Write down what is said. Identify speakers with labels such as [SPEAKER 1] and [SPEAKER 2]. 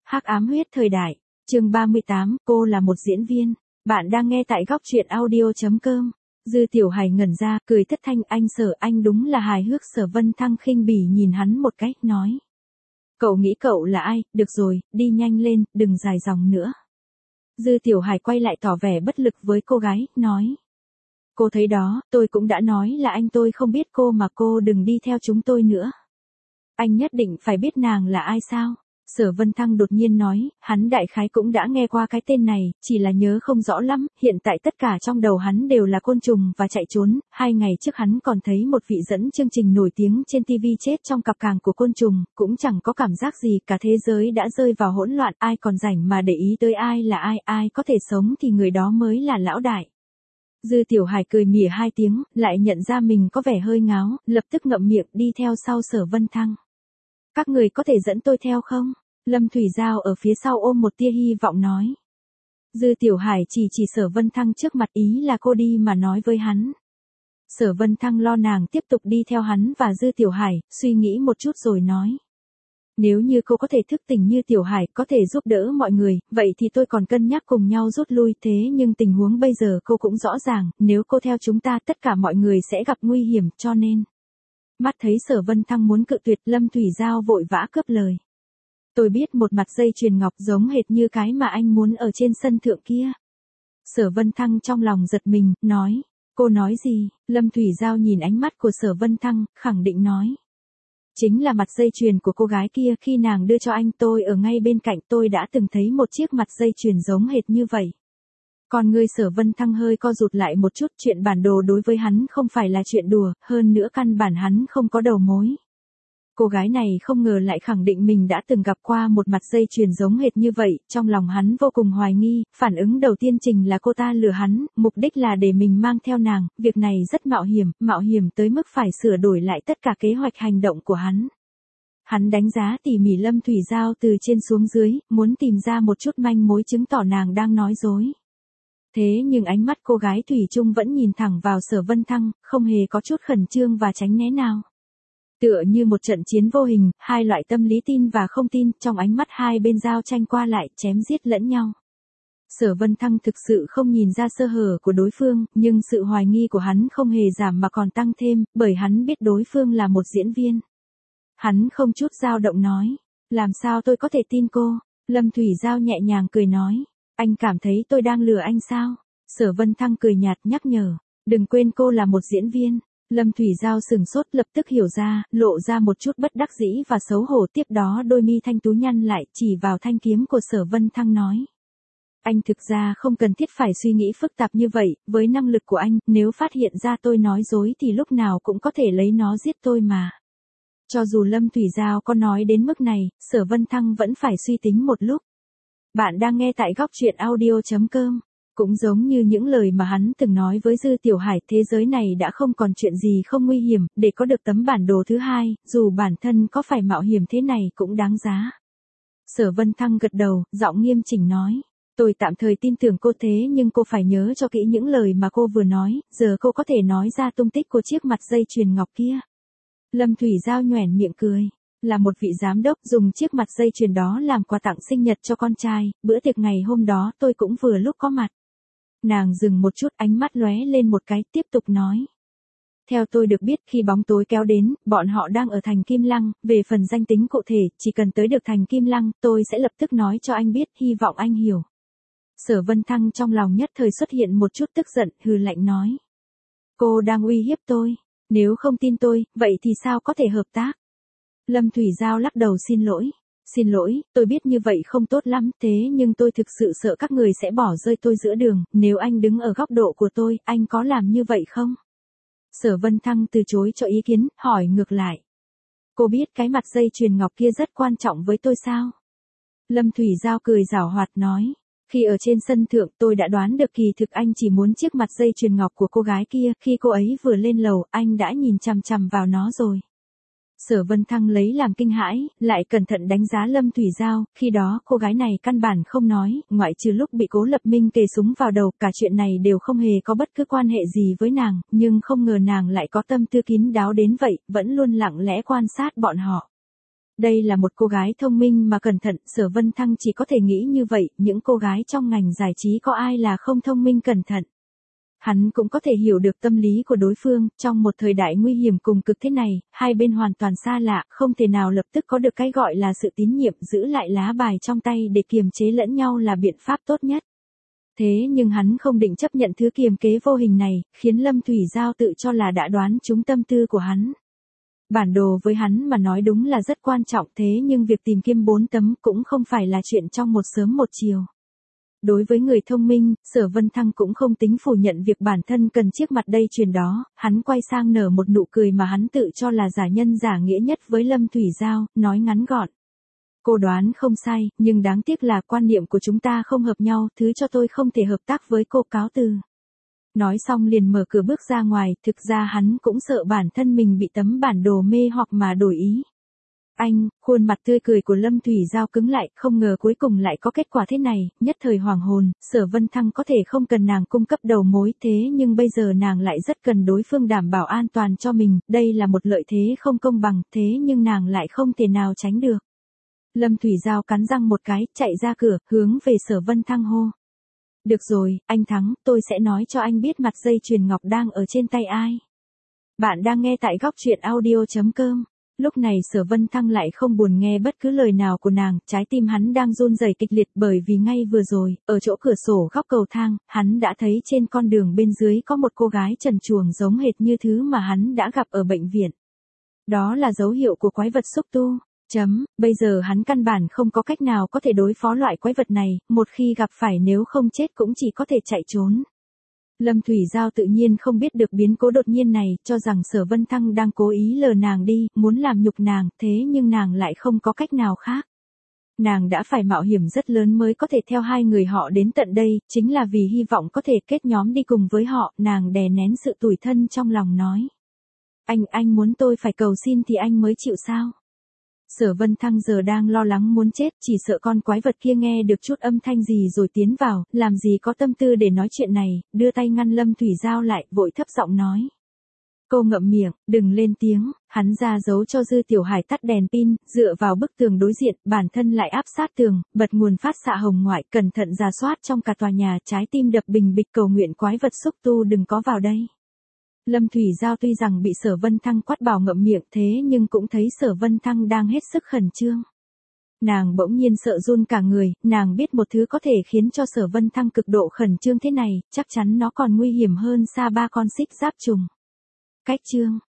[SPEAKER 1] Hắc ám huyết thời đại, chương 38, cô là một diễn viên. Bạn đang nghe tại góc truyện audio.com. Dư Tiểu Hải ngẩn ra, cười thất thanh, anh đúng là hài hước. Sở Vân Thăng khinh bỉ nhìn hắn một cái, nói. Cậu nghĩ cậu là ai, được rồi, đi nhanh lên, đừng dài dòng nữa. Dư Tiểu Hải quay lại tỏ vẻ bất lực với cô gái, nói. Cô thấy đó, tôi cũng đã nói là tôi không biết cô mà cô đừng đi theo chúng tôi nữa. Anh nhất định phải biết nàng là ai sao? Sở Vân Thăng đột nhiên nói, hắn đại khái cũng đã nghe qua cái tên này, chỉ là nhớ không rõ lắm, hiện tại tất cả trong đầu hắn đều là côn trùng và chạy trốn. 2 ngày trước hắn còn thấy một vị dẫn chương trình nổi tiếng trên TV chết trong cặp càng của côn trùng, cũng chẳng có cảm giác gì, cả thế giới đã rơi vào hỗn loạn, ai còn rảnh mà để ý tới ai là ai, ai có thể sống thì người đó mới là lão đại. Dư Tiểu Hải cười mỉa 2 tiếng, lại nhận ra mình có vẻ hơi ngáo, lập tức ngậm miệng đi theo sau Sở Vân Thăng. Các người có thể dẫn tôi theo không? Lâm Thủy Giao ở phía sau ôm một tia hy vọng nói. Dư Tiểu Hải chỉ Sở Vân Thăng trước mặt, ý là cô đi mà nói với hắn. Sở Vân Thăng lo nàng tiếp tục đi theo hắn và Dư Tiểu Hải, suy nghĩ một chút rồi nói. Nếu như cô có thể thức tỉnh như Tiểu Hải, có thể giúp đỡ mọi người, vậy thì tôi còn cân nhắc cùng nhau rút lui, thế nhưng tình huống bây giờ cô cũng rõ ràng, nếu cô theo chúng ta tất cả mọi người sẽ gặp nguy hiểm, cho nên. Mắt thấy Sở Vân Thăng muốn cự tuyệt, Lâm Thủy Giao vội vã cướp lời. Tôi biết một mặt dây chuyền ngọc giống hệt như cái mà anh muốn ở trên sân thượng kia. Sở Vân Thăng trong lòng giật mình, nói. Cô nói gì? Lâm Thủy Giao nhìn ánh mắt của Sở Vân Thăng, khẳng định nói. Chính là mặt dây chuyền của cô gái kia, khi nàng đưa cho anh, tôi ở ngay bên cạnh, tôi đã từng thấy một chiếc mặt dây chuyền giống hệt như vậy. Còn người Sở Vân Thăng hơi co rụt lại một chút, chuyện bản đồ đối với hắn không phải là chuyện đùa, hơn nữa căn bản hắn không có đầu mối. Cô gái này không ngờ lại khẳng định mình đã từng gặp qua một mặt dây chuyền giống hệt như vậy, trong lòng hắn vô cùng hoài nghi, phản ứng đầu tiên chính là cô ta lừa hắn, mục đích là để mình mang theo nàng, việc này rất mạo hiểm tới mức phải sửa đổi lại tất cả kế hoạch hành động của hắn. Hắn đánh giá tỉ mỉ Lâm Thủy Giao từ trên xuống dưới, muốn tìm ra một chút manh mối chứng tỏ nàng đang nói dối. Thế nhưng ánh mắt cô gái thủy chung vẫn nhìn thẳng vào Sở Vân Thăng, không hề có chút khẩn trương và tránh né nào. Tựa như một trận chiến vô hình, hai loại tâm lý tin và không tin, trong ánh mắt hai bên giao tranh qua lại, chém giết lẫn nhau. Sở Vân Thăng thực sự không nhìn ra sơ hở của đối phương, nhưng sự hoài nghi của hắn không hề giảm mà còn tăng thêm, bởi hắn biết đối phương là một diễn viên. Hắn không chút dao động nói, làm sao tôi có thể tin cô? Lâm Thủy Giao nhẹ nhàng cười nói, anh cảm thấy tôi đang lừa anh sao? Sở Vân Thăng cười nhạt nhắc nhở, đừng quên cô là một diễn viên. Lâm Thủy Giao sừng sốt, lập tức hiểu ra, lộ ra một chút bất đắc dĩ và xấu hổ, tiếp đó đôi mi thanh tú nhăn lại, chỉ vào thanh kiếm của Sở Vân Thăng nói. Anh thực ra không cần thiết phải suy nghĩ phức tạp như vậy, với năng lực của anh, nếu phát hiện ra tôi nói dối thì lúc nào cũng có thể lấy nó giết tôi mà. Cho dù Lâm Thủy Giao có nói đến mức này, Sở Vân Thăng vẫn phải suy tính một lúc. Bạn đang nghe tại góc truyện audio.com. Cũng giống như những lời mà hắn từng nói với Dư Tiểu Hải, thế giới này đã không còn chuyện gì không nguy hiểm, để có được tấm bản đồ thứ hai, dù bản thân có phải mạo hiểm thế này cũng đáng giá. Sở Vân Thăng gật đầu, giọng nghiêm chỉnh nói, tôi tạm thời tin tưởng cô, thế nhưng cô phải nhớ cho kỹ những lời mà cô vừa nói, giờ cô có thể nói ra tung tích của chiếc mặt dây chuyền ngọc kia. Lâm Thủy Giao nhoẻn miệng cười. Là một vị giám đốc dùng chiếc mặt dây chuyền đó làm quà tặng sinh nhật cho con trai, bữa tiệc ngày hôm đó tôi cũng vừa lúc có mặt. Nàng dừng một chút, ánh mắt lóe lên một cái, tiếp tục nói. Theo tôi được biết, khi bóng tối kéo đến, bọn họ đang ở thành Kim Lăng, về phần danh tính cụ thể, chỉ cần tới được thành Kim Lăng, tôi sẽ lập tức nói cho anh biết, hy vọng anh hiểu. Sở Vân Thăng trong lòng nhất thời xuất hiện một chút tức giận, hừ lạnh nói. Cô đang uy hiếp tôi, nếu không tin tôi, vậy thì sao có thể hợp tác? Lâm Thủy Giao lắc đầu xin lỗi. Xin lỗi, tôi biết như vậy không tốt lắm, thế nhưng tôi thực sự sợ các người sẽ bỏ rơi tôi giữa đường, nếu anh đứng ở góc độ của tôi, anh có làm như vậy không? Sở Vân Thăng từ chối cho ý kiến, hỏi ngược lại. Cô biết cái mặt dây chuyền ngọc kia rất quan trọng với tôi sao? Lâm Thủy Giao cười giảo hoạt nói. Khi ở trên sân thượng tôi đã đoán được kỳ thực anh chỉ muốn chiếc mặt dây chuyền ngọc của cô gái kia, khi cô ấy vừa lên lầu, anh đã nhìn chằm chằm vào nó rồi. Sở Vân Thăng lấy làm kinh hãi, lại cẩn thận đánh giá Lâm Thủy Giao, khi đó cô gái này căn bản không nói, ngoại trừ lúc bị Cố Lập Minh kề súng vào đầu, cả chuyện này đều không hề có bất cứ quan hệ gì với nàng, nhưng không ngờ nàng lại có tâm tư kín đáo đến vậy, vẫn luôn lặng lẽ quan sát bọn họ. Đây là một cô gái thông minh mà cẩn thận, Sở Vân Thăng chỉ có thể nghĩ như vậy, những cô gái trong ngành giải trí có ai là không thông minh cẩn thận. Hắn cũng có thể hiểu được tâm lý của đối phương, trong một thời đại nguy hiểm cùng cực thế này, hai bên hoàn toàn xa lạ, không thể nào lập tức có được cái gọi là sự tín nhiệm, giữ lại lá bài trong tay để kiềm chế lẫn nhau là biện pháp tốt nhất. Thế nhưng hắn không định chấp nhận thứ kiềm kế vô hình này, khiến Lâm Thủy Giao tự cho là đã đoán trúng tâm tư của hắn. Bản đồ với hắn mà nói đúng là rất quan trọng, thế nhưng việc tìm kiếm 4 tấm cũng không phải là chuyện trong một sớm một chiều. Đối với người thông minh, Sở Vân Thăng cũng không tính phủ nhận việc bản thân cần chiếc mặt đây truyền đó, hắn quay sang nở một nụ cười mà hắn tự cho là giả nhân giả nghĩa nhất với Lâm Thủy Giao, nói ngắn gọn. Cô đoán không sai, nhưng đáng tiếc là quan niệm của chúng ta không hợp nhau, thứ cho tôi không thể hợp tác với cô, cáo từ. Nói xong liền mở cửa bước ra ngoài, thực ra hắn cũng sợ bản thân mình bị tấm bản đồ mê hoặc mà đổi ý. Anh, khuôn mặt tươi cười của Lâm Thủy Giao cứng lại, không ngờ cuối cùng lại có kết quả thế này, nhất thời hoàng hồn, Sở Vân Thăng có thể không cần nàng cung cấp đầu mối thế nhưng bây giờ nàng lại rất cần đối phương đảm bảo an toàn cho mình, đây là một lợi thế không công bằng, thế nhưng nàng lại không thể nào tránh được. Lâm Thủy Giao cắn răng một cái, chạy ra cửa, hướng về Sở Vân Thăng hô. Được rồi, anh thắng, tôi sẽ nói cho anh biết mặt dây chuyền ngọc đang ở trên tay ai. Bạn đang nghe tại góc truyện audio.com. Lúc này Sở Vân Thăng lại không buồn nghe bất cứ lời nào của nàng, trái tim hắn đang run rẩy kịch liệt bởi vì ngay vừa rồi, ở chỗ cửa sổ góc cầu thang, hắn đã thấy trên con đường bên dưới có một cô gái trần truồng giống hệt như thứ mà hắn đã gặp ở bệnh viện. Đó là dấu hiệu của quái vật xúc tu. Bây giờ hắn căn bản không có cách nào có thể đối phó loại quái vật này, một khi gặp phải nếu không chết cũng chỉ có thể chạy trốn. Lâm Thủy Giao tự nhiên không biết được biến cố đột nhiên này, cho rằng Sở Vân Thăng đang cố ý lừa nàng đi, muốn làm nhục nàng, thế nhưng nàng lại không có cách nào khác. Nàng đã phải mạo hiểm rất lớn mới có thể theo hai người họ đến tận đây, chính là vì hy vọng có thể kết nhóm đi cùng với họ, nàng đè nén sự tủi thân trong lòng nói. Anh muốn tôi phải cầu xin thì anh mới chịu sao? Sở Vân Thăng giờ đang lo lắng muốn chết, chỉ sợ con quái vật kia nghe được chút âm thanh gì rồi tiến vào, làm gì có tâm tư để nói chuyện này, đưa tay ngăn Lâm Thủy Giao lại, vội thấp giọng nói. Cô ngậm miệng, đừng lên tiếng, hắn ra dấu cho Dư Tiểu Hải tắt đèn pin, dựa vào bức tường đối diện, bản thân lại áp sát tường, bật nguồn phát xạ hồng ngoại, cẩn thận rà soát trong cả tòa nhà, trái tim đập bình bịch cầu nguyện quái vật xúc tu đừng có vào đây. Lâm Thủy Giao tuy rằng bị Sở Vân Thăng quát bảo ngậm miệng thế nhưng cũng thấy Sở Vân Thăng đang hết sức khẩn trương. Nàng bỗng nhiên sợ run cả người, nàng biết một thứ có thể khiến cho Sở Vân Thăng cực độ khẩn trương thế này, chắc chắn nó còn nguy hiểm hơn xa 3 con xích giáp trùng. Cách chương